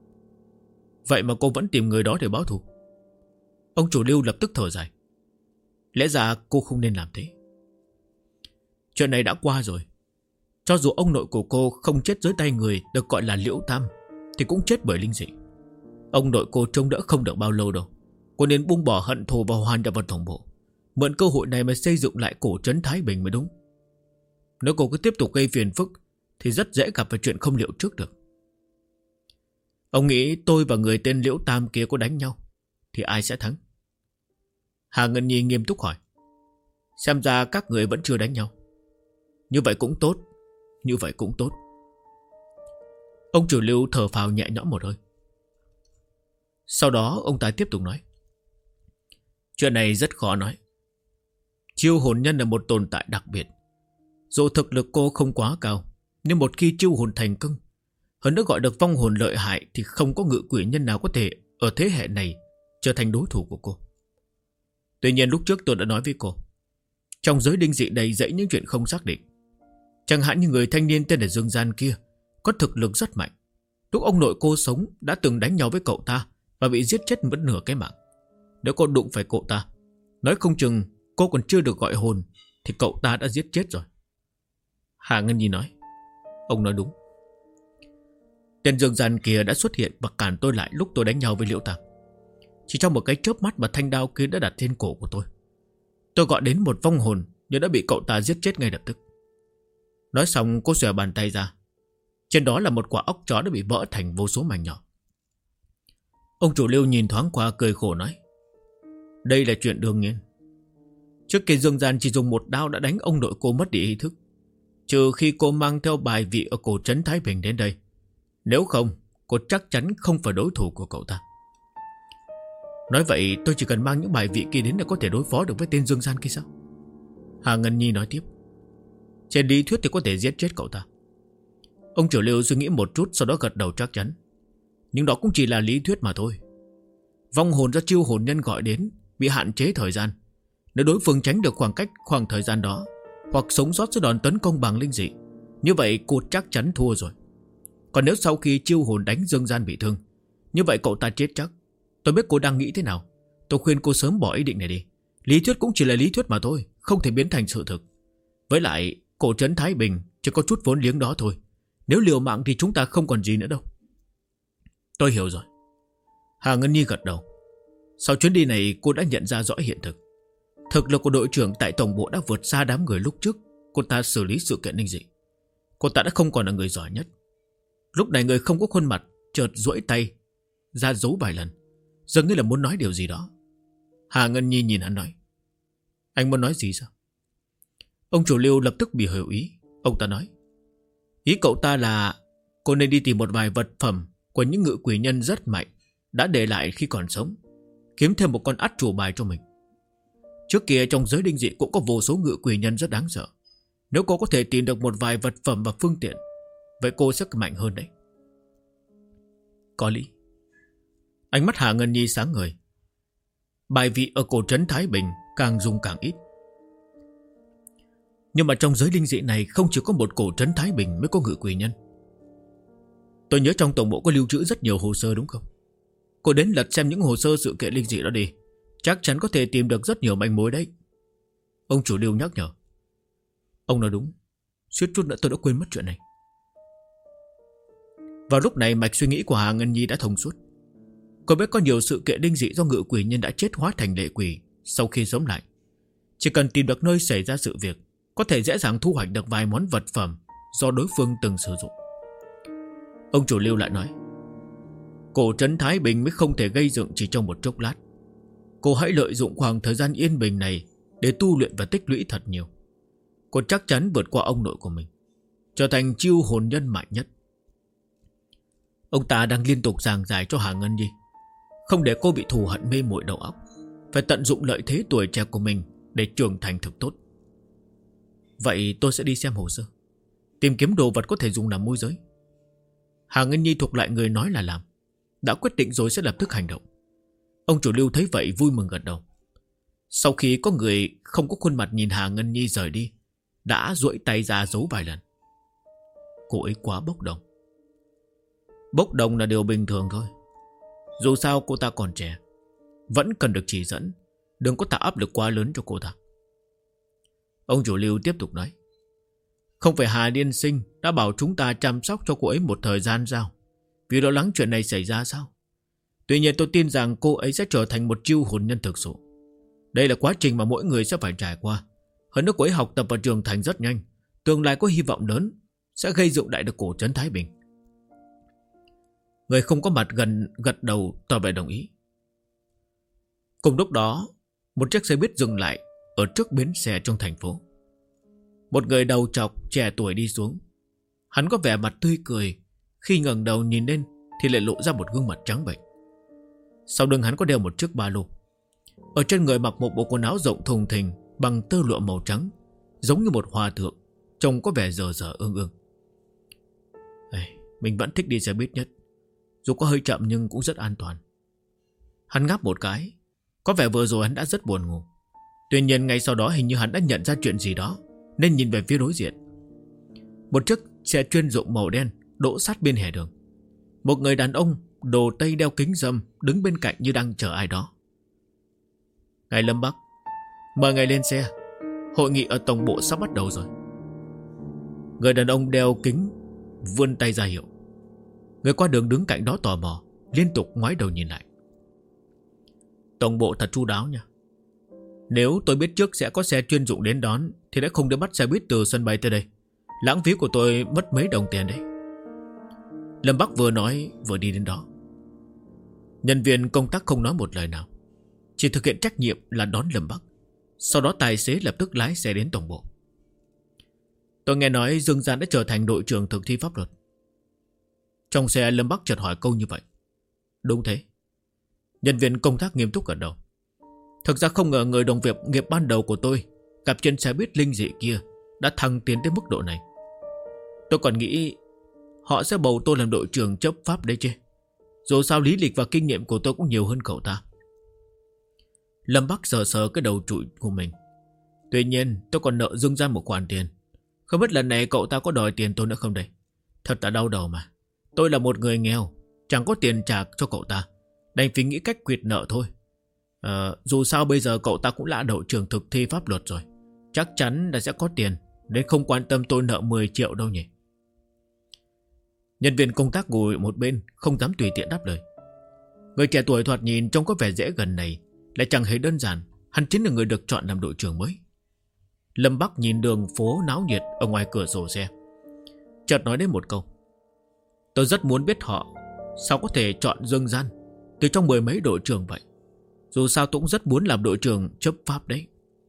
Vậy mà cô vẫn tìm người đó để báo thù. Ông chủ Lưu lập tức thở dài. Lẽ ra cô không nên làm thế. Chuyện này đã qua rồi. Cho dù ông nội của cô không chết dưới tay người được gọi là Liễu Tam, thì cũng chết bởi linh dị. Ông nội cô trông đỡ không được bao lâu đâu. Cô nên buông bỏ hận thù và hoàn nhập vào tổng bộ, mượn cơ hội này mà xây dựng lại cổ trấn Thái Bình mới đúng. Nếu cô cứ tiếp tục gây phiền phức thì rất dễ gặp phải chuyện không liệu trước được. Ông nghĩ tôi và người tên Liễu Tam kia có đánh nhau thì ai sẽ thắng? Hà Ngân Nhi nghiêm túc hỏi. Xem ra các người vẫn chưa đánh nhau. Như vậy cũng tốt. Như vậy cũng tốt. Ông chủ Lưu thở phào nhẹ nhõm một hơi. Sau đó ông ta tiếp tục nói. Chuyện này rất khó nói. Chiêu hồn nhân là một tồn tại đặc biệt. Dù thực lực cô không quá cao, nhưng một khi chiêu hồn thành công, hơn nữa gọi được vong hồn lợi hại, thì không có ngự quỷ nhân nào có thể ở thế hệ này trở thành đối thủ của cô. Tuy nhiên lúc trước tôi đã nói với cô, trong giới đinh dị đầy dẫy những chuyện không xác định. Chẳng hạn như người thanh niên tên là Dương Gian kia có thực lực rất mạnh. Lúc ông nội cô sống đã từng đánh nhau với cậu ta và bị giết chết mất nửa cái mạng. Nếu cô đụng phải cậu ta, nói không chừng cô còn chưa được gọi hồn thì cậu ta đã giết chết rồi. Hà Ngân Nhi nói. Ông nói đúng. Tên Dương Gian kia đã xuất hiện và cản tôi lại lúc tôi đánh nhau với Liễu Tam. Chỉ trong một cái chớp mắt mà thanh đao kia đã đặt trên cổ của tôi. Tôi gọi đến một vong hồn nhưng đã bị cậu ta giết chết ngay lập tức. Nói xong cô xòe bàn tay ra. Trên đó là một quả óc chó đã bị vỡ thành vô số mảnh nhỏ. Ông chủ Lưu nhìn thoáng qua cười khổ nói. Đây là chuyện đương nhiên. Trước kia Dương Gian chỉ dùng một đao đã đánh ông nội cô mất đi ý thức. Trừ khi cô mang theo bài vị ở cổ trấn Thái Bình đến đây. Nếu không, cô chắc chắn không phải đối thủ của cậu ta. Nói vậy tôi chỉ cần mang những bài vị kia đến là có thể đối phó được với tên Dương Gian kia sao? Hà Ngân Nhi nói tiếp. Trên lý thuyết thì có thể giết chết cậu ta. Ông chủ Lưu suy nghĩ một chút, sau đó gật đầu chắc chắn. Nhưng đó cũng chỉ là lý thuyết mà thôi. Vong hồn do chiêu hồn nhân gọi đến bị hạn chế thời gian. Nếu đối phương tránh được khoảng thời gian đó, hoặc sống sót giữa đòn tấn công bằng linh dị, như vậy cô chắc chắn thua rồi. Còn nếu sau khi chiêu hồn đánh Dương Gian bị thương, như vậy cậu ta chết chắc. Tôi biết cô đang nghĩ thế nào. Tôi khuyên cô sớm bỏ ý định này đi. Lý thuyết cũng chỉ là lý thuyết mà thôi, không thể biến thành sự thực. Với lại cổ trấn Thái Bình chỉ có chút vốn liếng đó thôi. Nếu liều mạng thì chúng ta không còn gì nữa đâu. Tôi hiểu rồi. Hà Ngân Nhi gật đầu. Sau chuyến đi này cô đã nhận ra rõ hiện thực. Thực lực của đội trưởng tại tổng bộ đã vượt xa đám người lúc trước cô ta xử lý sự kiện linh dị. Cô ta đã không còn là người giỏi nhất. Lúc này người không có khuôn mặt chợt duỗi tay ra giấu vài lần, dường như là muốn nói điều gì đó. Hà Ngân Nhi nhìn hắn nói. Anh muốn nói gì sao? Ông chủ Lưu lập tức bị hiểu ý. Ông ta nói. Ý cậu ta là cô nên đi tìm một vài vật phẩm của những ngự quỷ nhân rất mạnh đã để lại khi còn sống, kiếm thêm một con át chủ bài cho mình. Trước kia trong giới đinh dị cũng có vô số ngự quỷ nhân rất đáng sợ. Nếu cô có thể tìm được một vài vật phẩm và phương tiện, vậy cô sẽ mạnh hơn đấy. Có lý. Ánh mắt Hà Ngân Nhi sáng ngời. Bài vị ở cổ trấn Thái Bình càng dùng càng ít. Nhưng mà trong giới linh dị này không chỉ có một cổ trấn Thái Bình mới có ngự quỷ nhân. Tôi nhớ trong tổng bộ có lưu trữ rất nhiều hồ sơ đúng không? Cô đến lật xem những hồ sơ sự kiện linh dị đó đi. Chắc chắn có thể tìm được rất nhiều manh mối đấy. Ông chủ Lưu nhắc nhở. Ông nói đúng. Suýt chút nữa tôi đã quên mất chuyện này. Vào lúc này mạch suy nghĩ của Hà Ngân Nhi đã thông suốt. Cô biết có nhiều sự kiện linh dị do ngự quỷ nhân đã chết hóa thành lệ quỷ sau khi sống lại. Chỉ cần tìm được nơi xảy ra sự việc, có thể dễ dàng thu hoạch được vài món vật phẩm do đối phương từng sử dụng. Ông chủ Lưu lại nói. Cổ trấn Thái Bình mới không thể gây dựng chỉ trong một chốc lát. Cô hãy lợi dụng khoảng thời gian yên bình này để tu luyện và tích lũy thật nhiều. Cô chắc chắn vượt qua ông nội của mình, trở thành chiêu hồn nhân mạnh nhất. Ông ta đang liên tục giảng giải cho Hà Ngân Nhi, không để cô bị thù hận mê muội đầu óc, phải tận dụng lợi thế tuổi trẻ của mình để trưởng thành thực tốt. Vậy tôi sẽ đi xem hồ sơ, tìm kiếm đồ vật có thể dùng làm môi giới. Hà Ngân Nhi thuộc lại người nói là làm, đã quyết định rồi sẽ lập tức hành động. Ông chủ Lưu thấy vậy vui mừng gật đầu. Sau khi có người không có khuôn mặt nhìn Hà Ngân Nhi rời đi, đã duỗi tay ra giấu vài lần. Cô ấy quá bốc đồng. Bốc đồng là điều bình thường thôi. Dù sao cô ta còn trẻ, vẫn cần được chỉ dẫn. Đừng có tạo áp lực quá lớn cho cô ta. Ông chủ Lưu tiếp tục nói. Không phải Hà Liên Sinh đã bảo chúng ta chăm sóc cho cô ấy một thời gian sao? Vì lo lắng chuyện này xảy ra sao? Tuy nhiên tôi tin rằng cô ấy sẽ trở thành một chiêu hồn nhân thực sự. Đây là quá trình mà mỗi người sẽ phải trải qua. Hơn nữa cô ấy học tập và trưởng thành rất nhanh. Tương lai có hy vọng lớn, sẽ gây dựng đại được cổ trấn Thái Bình. Người không có mặt gật đầu tỏ vẻ đồng ý. Cùng lúc đó, một chiếc xe buýt dừng lại ở trước bến xe trong thành phố. Một người đầu trọc trẻ tuổi đi xuống. Hắn có vẻ mặt tươi cười. Khi ngẩng đầu nhìn lên thì lại lộ ra một gương mặt trắng bệch. Sau lưng hắn có đeo một chiếc ba lô. Ở trên người mặc một bộ quần áo rộng thùng thình bằng tơ lụa màu trắng, giống như một hòa thượng, trông có vẻ dở dở ương ương. Mình vẫn thích đi xe buýt nhất. Dù có hơi chậm nhưng cũng rất an toàn. Hắn ngáp một cái. Có vẻ vừa rồi hắn đã rất buồn ngủ. Tuy nhiên ngay sau đó hình như hắn đã nhận ra chuyện gì đó, nên nhìn về phía đối diện. Một chiếc xe chuyên dụng màu đen đỗ sát bên hè đường. Một người đàn ông đồ tây đeo kính râm đứng bên cạnh như đang chờ ai đó. Ngài Lâm Bắc, mời ngài lên xe. Hội nghị ở tổng bộ sắp bắt đầu rồi. Người đàn ông đeo kính vươn tay ra hiệu. Người qua đường đứng cạnh đó tò mò, liên tục ngoái đầu nhìn lại. Tổng bộ thật chu đáo nha. Nếu tôi biết trước sẽ có xe chuyên dụng đến đón thì đã không đưa bắt xe buýt từ sân bay tới đây. Lãng phí của tôi mất mấy đồng tiền đấy. Lâm Bắc vừa nói vừa đi đến đó. Nhân viên công tác không nói một lời nào, chỉ thực hiện trách nhiệm là đón Lâm Bắc. Sau đó tài xế lập tức lái xe đến tổng bộ. Tôi nghe nói Dương Gian đã trở thành đội trưởng thực thi pháp luật. Trong xe Lâm Bắc chợt hỏi câu như vậy. Đúng thế. Nhân viên công tác nghiêm túc gật đầu. Thực ra không ngờ người đồng nghiệp ban đầu của tôi gặp trên xe buýt linh dị kia đã thăng tiến tới mức độ này. Tôi còn nghĩ họ sẽ bầu tôi làm đội trưởng chấp pháp đấy chứ. Dù sao lý lịch và kinh nghiệm của tôi cũng nhiều hơn cậu ta. Lâm Bắc sờ sờ cái đầu trụi của mình. Tuy nhiên tôi còn nợ Dương Gian một khoản tiền. Không biết lần này cậu ta có đòi tiền tôi nữa không đây. Thật là đau đầu mà. Tôi là một người nghèo, chẳng có tiền trả cho cậu ta, đành phải nghĩ cách quyệt nợ thôi. Dù sao bây giờ cậu ta cũng là đội trưởng thực thi pháp luật rồi, chắc chắn là sẽ có tiền, nên không quan tâm tôi nợ 10 triệu đâu nhỉ. Nhân viên công tác ngồi một bên, không dám tùy tiện đáp lời. Người trẻ tuổi thoạt nhìn trông có vẻ dễ gần này lại chẳng hề đơn giản. Hắn chính là người được chọn làm đội trưởng mới. Lâm Bắc nhìn đường phố náo nhiệt ở ngoài cửa sổ xe, chợt nói đến một câu. Tôi rất muốn biết họ sao có thể chọn Dương Gian từ trong 10 mấy đội trưởng vậy. Dù sao tôi cũng rất muốn làm đội trưởng chấp pháp đấy.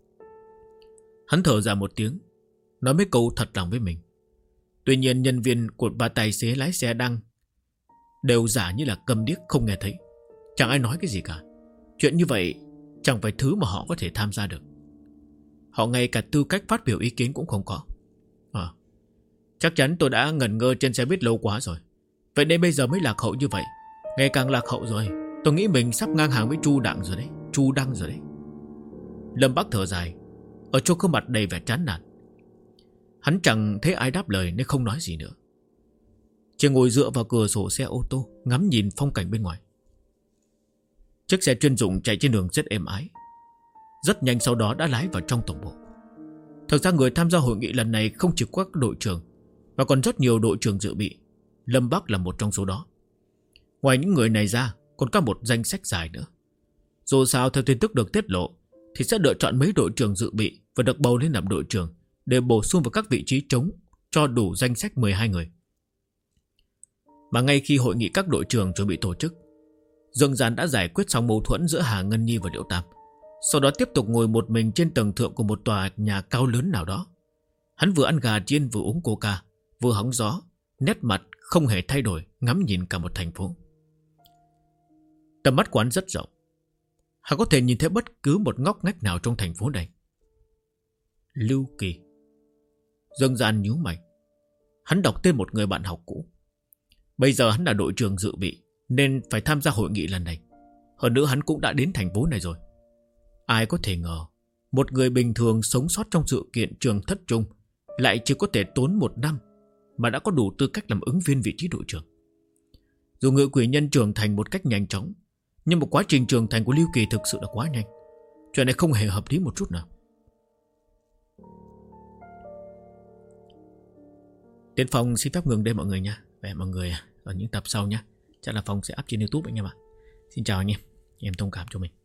Hắn thở ra một tiếng, nói mấy câu thật lòng với mình. Tuy nhiên nhân viên của bà tài xế lái xe đều giả như là câm điếc không nghe thấy. Chẳng ai nói cái gì cả. Chuyện như vậy chẳng phải thứ mà họ có thể tham gia được. Họ ngay cả tư cách phát biểu ý kiến cũng không có. Chắc chắn tôi đã ngẩn ngơ trên xe buýt lâu quá rồi. Vậy nên bây giờ mới lạc hậu như vậy. Ngày càng lạc hậu rồi. Tôi nghĩ mình sắp ngang hàng với Chu Đăng rồi đấy. Chu Đăng rồi đấy. Lâm Bắc thở dài, ở chỗ khuôn mặt đầy vẻ chán nản. Hắn chẳng thấy ai đáp lời nên không nói gì nữa, chỉ ngồi dựa vào cửa sổ xe ô tô, ngắm nhìn phong cảnh bên ngoài. Chiếc xe chuyên dụng chạy trên đường rất êm ái, rất nhanh sau đó đã lái vào trong tổng bộ. Thực ra người tham gia hội nghị lần này không chỉ có các đội trưởng, mà còn rất nhiều đội trưởng dự bị. Lâm Bắc là một trong số đó. Ngoài những người này ra, còn có một danh sách dài nữa. Dù sao theo tin tức được tiết lộ thì sẽ lựa chọn mấy đội trưởng dự bị và được bầu lên làm đội trưởng để bổ sung vào các vị trí trống cho đủ danh sách 12 người. Mà ngay khi hội nghị các đội trưởng chuẩn bị tổ chức, Dương Gian đã giải quyết xong mâu thuẫn giữa Hà Ngân Nhi và Liễu Tam. Sau đó tiếp tục ngồi một mình trên tầng thượng của một tòa nhà cao lớn nào đó. Hắn vừa ăn gà chiên vừa uống coca, vừa hóng gió, nét mặt không hề thay đổi, ngắm nhìn cả một thành phố. Tầm mắt của hắn rất rộng, hắn có thể nhìn thấy bất cứ một ngóc ngách nào trong thành phố này. Lưu Kỳ. Dương Gian nhíu mày. Hắn đọc tên một người bạn học cũ. Bây giờ hắn là đội trưởng dự bị nên phải tham gia hội nghị lần này. Hơn nữa hắn cũng đã đến thành phố này rồi. Ai có thể ngờ một người bình thường sống sót trong sự kiện trường thất trung lại chỉ có thể tốn 1 năm mà đã có đủ tư cách làm ứng viên vị trí đội trưởng. Dù Ngự Quỷ Nhân trưởng thành một cách nhanh chóng, nhưng một quá trình trưởng thành của Lưu Kỳ thực sự là quá nhanh. Chuyện này không hề hợp lý một chút nào. Tiến Phong xin phép ngừng đây mọi người nha. Về mọi người ở những tập sau nha. Chắc là Phong sẽ up trên YouTube anh em ạ. Xin chào anh em thông cảm cho mình.